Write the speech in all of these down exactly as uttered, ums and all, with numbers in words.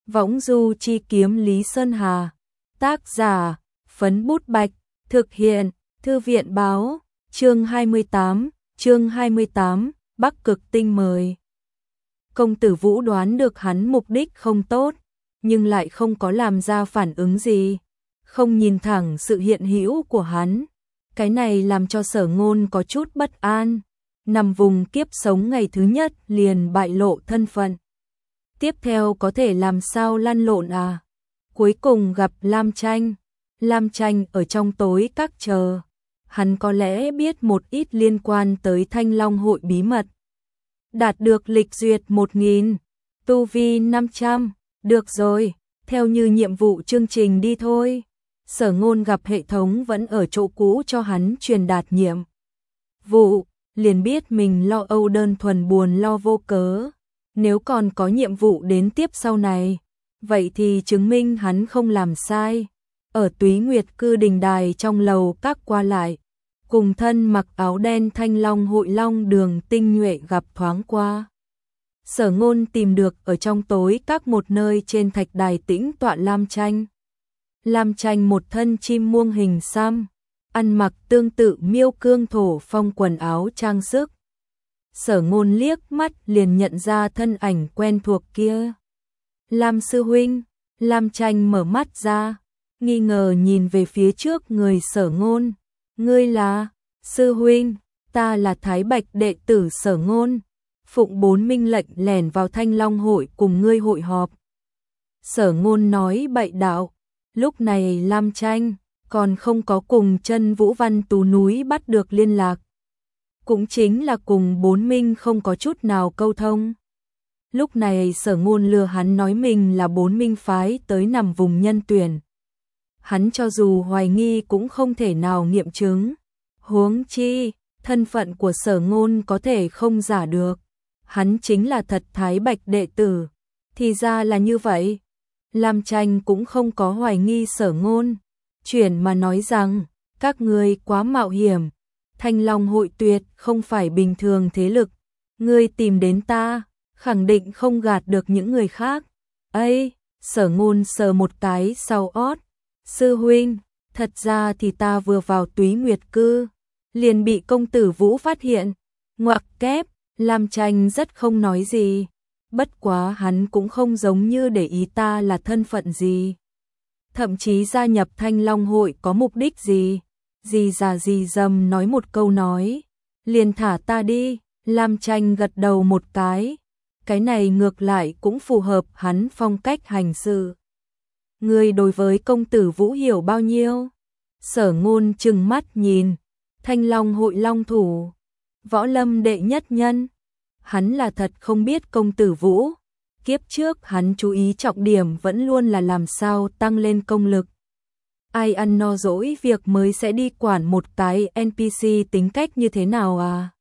Võng du chi kiếm Lý Sơn Hà. Tác giả, Phấn Bút Bạch. Thực hiện, Thư viện Báo. Chương hai mươi tám, chương hai mươi tám, Bắc Cực Tinh mời. Công tử Vũ đoán được hắn mục đích không tốt, nhưng lại không có làm ra phản ứng gì, không nhìn thẳng sự hiện hữu của hắn. Cái này làm cho Sở Ngôn có chút bất an, nằm vùng kiếp sống ngày thứ nhất liền bại lộ thân phận. Tiếp theo có thể làm sao lăn lộn à? Cuối cùng gặp Lam Tranh. Lam Tranh ở trong tối các chờ. Hắn có lẽ biết một ít liên quan tới Thanh Long hội bí mật. Đạt được lịch duyệt một nghìn, tu vi năm trăm, được rồi, theo như nhiệm vụ chương trình đi thôi. Sở Ngôn gặp hệ thống vẫn ở chỗ cũ cho hắn truyền đạt nhiệm vụ, liền biết mình lo âu đơn thuần buồn lo vô cớ. Nếu còn có nhiệm vụ đến tiếp sau này, vậy thì chứng minh hắn không làm sai. Ở Túy Nguyệt Cư đình đài trong lầu các qua lại, cùng thân mặc áo đen Thanh Long hội Long Đường Tinh Nhuệ gặp thoáng qua. Sở Ngôn tìm được ở trong tối các một nơi trên thạch đài tĩnh tọa Lam Tranh. Lam Tranh một thân chim muông hình xăm, ăn mặc tương tự Miêu Cương Thổ Phong quần áo trang sức. Sở Ngôn liếc mắt liền nhận ra thân ảnh quen thuộc kia. Lam sư huynh. Lam Tranh mở mắt ra, nghi ngờ nhìn về phía trước người Sở Ngôn. Ngươi là? Sư huynh, ta là Thái Bạch đệ tử Sở Ngôn, phụng bốn minh lệnh lẻn vào Thanh Long hội cùng ngươi hội họp. Sở Ngôn nói bậy đạo. Lúc này Lam Tranh còn không có cùng chân Vũ Văn Tú núi bắt được liên lạc, cũng chính là cùng bốn minh không có chút nào câu thông. Lúc này Sở Ngôn lừa hắn nói mình là bốn minh phái tới nằm vùng nhân tuyển. Hắn cho dù hoài nghi cũng không thể nào nghiệm chứng. Huống chi, thân phận của Sở Ngôn có thể không giả được. Hắn chính là thật Thái Bạch đệ tử. Thì ra là như vậy. Lam Tranh cũng không có hoài nghi Sở Ngôn. Chuyển mà nói rằng, các ngươi quá mạo hiểm. Thanh Long hội tuyệt không phải bình thường thế lực. Ngươi tìm đến ta, khẳng định không gạt được những người khác. Ây, Sở Ngôn sờ một cái sau ót. Sư huynh, thật ra thì ta vừa vào Túy Nguyệt Cư, liền bị công tử Vũ phát hiện. Ngoặc kép, Lam Tranh rất không nói gì. Bất quá hắn cũng không giống như để ý ta là thân phận gì. Thậm chí gia nhập Thanh Long hội có mục đích gì. Gì già gì dầm nói một câu nói, liền thả ta đi. Lam Tranh gật đầu một cái. Cái này ngược lại cũng phù hợp hắn phong cách hành sự. Ngươi đối với công tử Vũ hiểu bao nhiêu? Sở Ngôn trừng mắt nhìn. Thanh Long hội long thủ, võ lâm đệ nhất nhân. Hắn là thật không biết công tử Vũ. Kiếp trước hắn chú ý trọng điểm vẫn luôn là làm sao tăng lên công lực. Ai ăn no dỗi việc mới sẽ đi quản một cái en pê xê tính cách như thế nào à?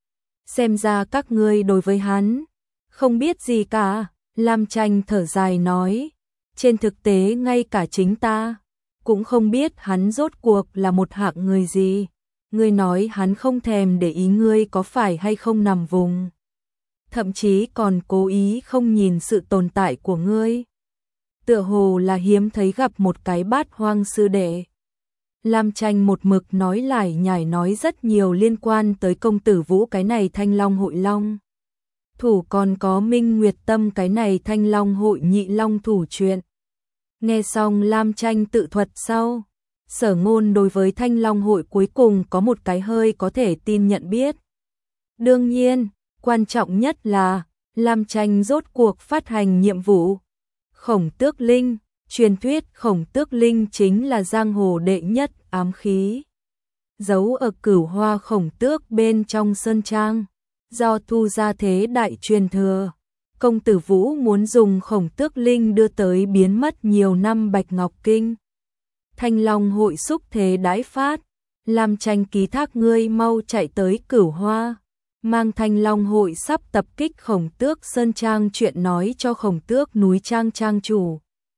Xem ra các ngươi đối với hắn không biết gì cả. Lam Tranh thở dài nói. Trên thực tế ngay cả chính ta cũng không biết hắn rốt cuộc là một hạng người gì. Ngươi nói hắn không thèm để ý ngươi có phải hay không nằm vùng. Thậm chí còn cố ý không nhìn sự tồn tại của ngươi. Tựa hồ là hiếm thấy gặp một cái Bát Hoang sư đệ. Lam Tranh một mực nói lải nhải nói rất nhiều liên quan tới công tử Vũ cái này Thanh Long hội long thủ, còn có Minh Nguyệt Tâm cái này Thanh Long hội nhị long thủ chuyện. Nghe xong Lam Tranh tự thuật sau, Sở Ngôn đối với Thanh Long hội cuối cùng có một cái hơi có thể tin nhận biết. Đương nhiên, quan trọng nhất là Lam Tranh rốt cuộc phát hành nhiệm vụ. Khổng Tước Linh, truyền thuyết Khổng Tước Linh chính là giang hồ đệ nhất ám khí, giấu ở Cửu Hoa Khổng Tước bên trong sơn trang, do Thu gia thế đại truyền thừa. Công tử Vũ muốn dùng Khổng Tước Linh đưa tới biến mất nhiều năm Bạch Ngọc Kinh. Thanh Long hội xúc thế đãi phát, Lam Tranh ký thác ngươi mau chạy tới Cửu Hoa, mang Thanh Long hội sắp tập kích Khổng Tước Sơn Trang chuyện nói cho Khổng Tước núi Trang Trang chủ.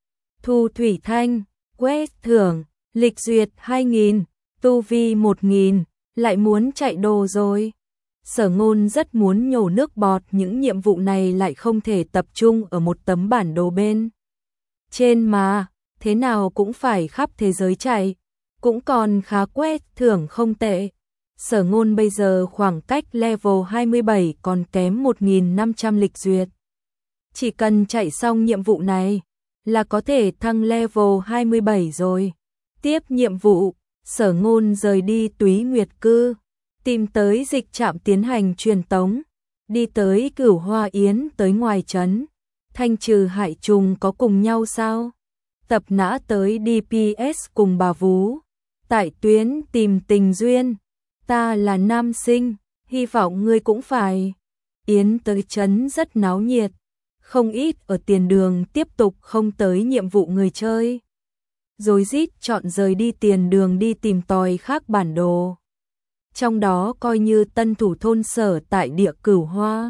Thu Thủy Thanh, quét thưởng, lịch duyệt hai nghìn, tu vi một nghìn, lại muốn chạy đồ rồi. Sở Ngôn rất muốn nhổ nước bọt, những nhiệm vụ này lại không thể tập trung ở một tấm bản đồ bên trên mà, thế nào cũng phải khắp thế giới chạy, cũng còn khá quét, thưởng không tệ. Sở Ngôn bây giờ khoảng cách level hai mươi bảy còn kém một nghìn năm trăm lịch duyệt. Chỉ cần chạy xong nhiệm vụ này là có thể thăng level hai mươi bảy rồi. Tiếp nhiệm vụ, Sở Ngôn rời đi Túy Nguyệt Cư, tìm tới dịch trạm tiến hành truyền tống, đi tới Cửu Hoa Yến tới ngoài trấn. Thanh trừ hại trùng có cùng nhau sao? Tập Nã tới đê pê ét cùng bà Vú. Tại tuyến tìm tình duyên. Ta là nam sinh, hy vọng ngươi cũng phải. Yến tới trấn rất náo nhiệt, không ít ở tiền đường tiếp tục không tới nhiệm vụ người chơi. Rối rít chọn rời đi tiền đường đi tìm tòi khác bản đồ. Trong đó coi như tân thủ thôn Sở tại địa Cửu Hoa.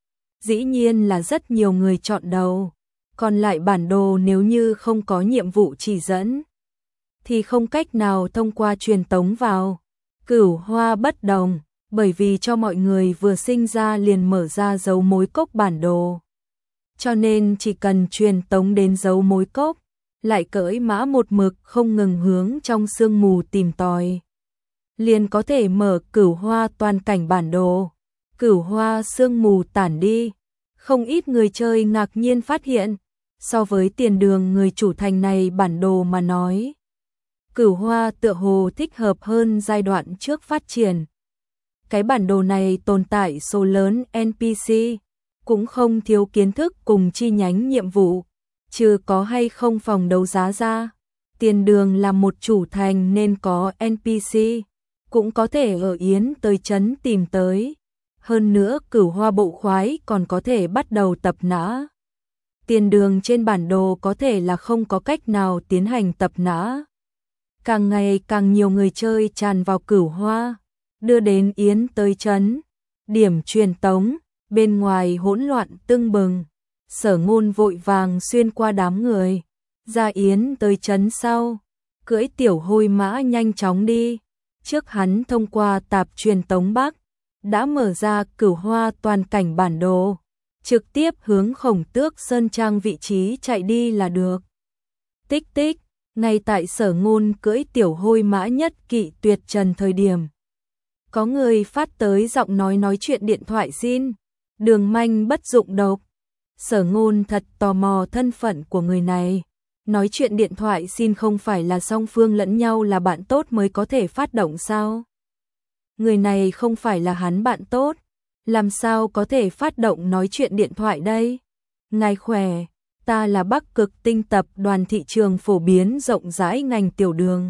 Dĩ nhiên là rất nhiều người chọn đầu, còn lại bản đồ nếu như không có nhiệm vụ chỉ dẫn thì không cách nào thông qua truyền tống vào. Cửu Hoa bất đồng, bởi vì cho mọi người vừa sinh ra liền mở ra dấu mối cốc bản đồ. Cho nên chỉ cần truyền tống đến dấu mối cốc, lại cưỡi mã một mực không ngừng hướng trong sương mù tìm tòi, liền có thể mở Cửu Hoa toàn cảnh bản đồ. Cửu Hoa sương mù tản đi, không ít người chơi ngạc nhiên phát hiện, so với tiền đường người chủ thành này bản đồ mà nói, Cửu Hoa tựa hồ thích hợp hơn giai đoạn trước phát triển. Cái bản đồ này tồn tại số lớn en pê xê, cũng không thiếu kiến thức cùng chi nhánh nhiệm vụ, trừ có hay không phòng đấu giá ra. Tiền đường là một chủ thành nên có en pê xê, cũng có thể ở Yến tới trấn tìm tới. Hơn nữa Cửu Hoa bộ khoái còn có thể bắt đầu tập nã. Tiền đường trên bản đồ có thể là không có cách nào tiến hành tập nã. Càng ngày càng nhiều người chơi tràn vào Cửu Hoa, đưa đến Yến tới trấn. Điểm truyền tống, bên ngoài hỗn loạn tưng bừng. Sở Ngôn vội vàng xuyên qua đám người, ra Yến tới trấn sau, cưỡi tiểu hôi mã nhanh chóng đi. Trước hắn thông qua tạp truyền tống Bắc, đã mở ra Cửu Hoa toàn cảnh bản đồ, trực tiếp hướng Khổng Tước Sơn Trang vị trí chạy đi là được. Tích tích, ngay tại Sở Ngôn cưỡi tiểu hôi mã nhất kỵ tuyệt trần thời điểm, có người phát tới giọng nói nói chuyện điện thoại xin. Đường manh bất dụng độc. Sở Ngôn thật tò mò thân phận của người này. Nói chuyện điện thoại xin không phải là song phương lẫn nhau là bạn tốt mới có thể phát động sao? Người này không phải là hắn bạn tốt, làm sao có thể phát động nói chuyện điện thoại đây? Ngài khỏe, ta là Bắc Cực Tinh tập đoàn thị trường phổ biến rộng rãi ngành tiểu đường.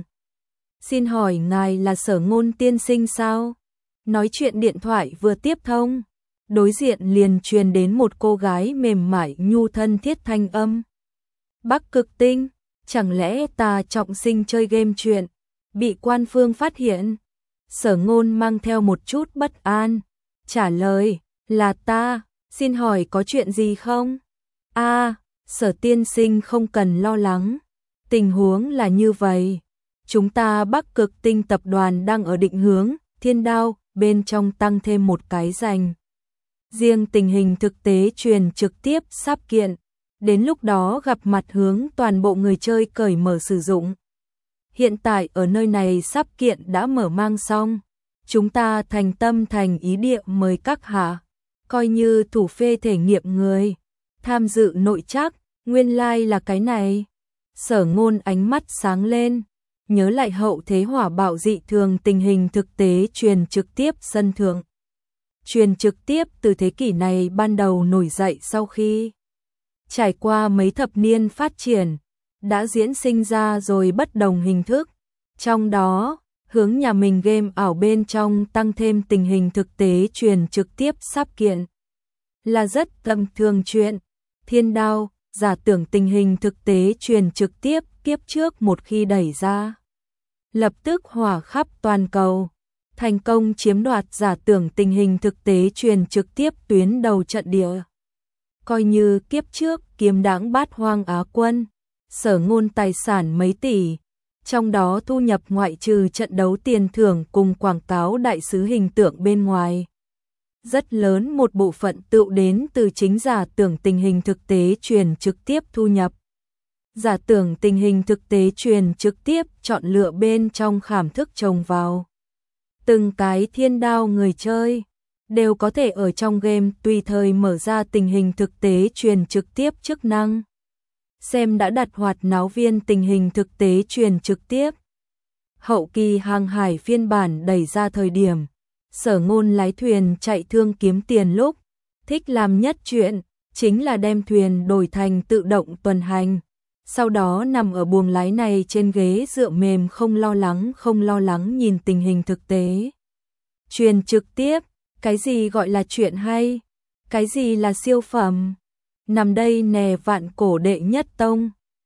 Xin hỏi ngài là Sở Ngôn tiên sinh sao? Nói chuyện điện thoại vừa tiếp thông, đối diện liền truyền đến một cô gái mềm mại nhu thân thiết thanh âm. Bắc Cực Tinh, chẳng lẽ ta trọng sinh chơi game chuyện, bị quan phương phát hiện? Sở Ngôn mang theo một chút bất an, trả lời, là ta, xin hỏi có chuyện gì không? A, à, Sở tiên sinh không cần lo lắng, tình huống là như vậy. Chúng ta Bắc Cực Tinh tập đoàn đang ở định hướng Thiên Đao, bên trong tăng thêm một cái dành riêng tình hình thực tế truyền trực tiếp sắp kiện. Đến lúc đó gặp mặt hướng toàn bộ người chơi cởi mở sử dụng. Hiện tại ở nơi này sắp kiện đã mở mang xong. Chúng ta thành tâm thành ý địa mời các hạ, coi như thủ phê thể nghiệm người, tham dự nội trắc. Nguyên lai like là cái này. Sở Ngôn ánh mắt sáng lên, nhớ lại hậu thế hỏa bạo dị thường tình hình thực tế truyền trực tiếp sân thượng. Truyền trực tiếp từ thế kỷ này ban đầu nổi dậy sau khi trải qua mấy thập niên phát triển, đã diễn sinh ra rồi bất đồng hình thức. Trong đó, hướng nhà mình game ảo bên trong tăng thêm tình hình thực tế truyền trực tiếp sắp kiện. Là rất tầm thường chuyện. Thiên Đao, giả tưởng tình hình thực tế truyền trực tiếp kiếp trước một khi đẩy ra, lập tức hỏa khắp toàn cầu. Thành công chiếm đoạt giả tưởng tình hình thực tế truyền trực tiếp tuyến đầu trận địa. Coi như kiếp trước kiếm đãng bát hoang Á quân, Sở Ngôn tài sản mấy tỷ, trong đó thu nhập ngoại trừ trận đấu tiền thưởng cùng quảng cáo đại sứ hình tượng bên ngoài. Rất lớn một bộ phận tựu đến từ chính giả tưởng tình hình thực tế truyền trực tiếp thu nhập. Giả tưởng tình hình thực tế truyền trực tiếp chọn lựa bên trong khảm thức trồng vào. Từng cái thiên đao người chơi đều có thể ở trong game tùy thời mở ra tình hình thực tế truyền trực tiếp chức năng. Xem đã đặt hoạt náo viên tình hình thực tế truyền trực tiếp. Hậu kỳ hàng hải phiên bản đẩy ra thời điểm, Sở Ngôn lái thuyền chạy thương kiếm tiền lúc, thích làm nhất chuyện, chính là đem thuyền đổi thành tự động tuần hành. Sau đó nằm ở buồng lái này trên ghế dựa mềm không lo lắng không lo lắng nhìn tình hình thực tế. Truyền trực tiếp, cái gì gọi là chuyện hay? Cái gì là siêu phẩm? Nằm đây nè vạn cổ đệ nhất tông.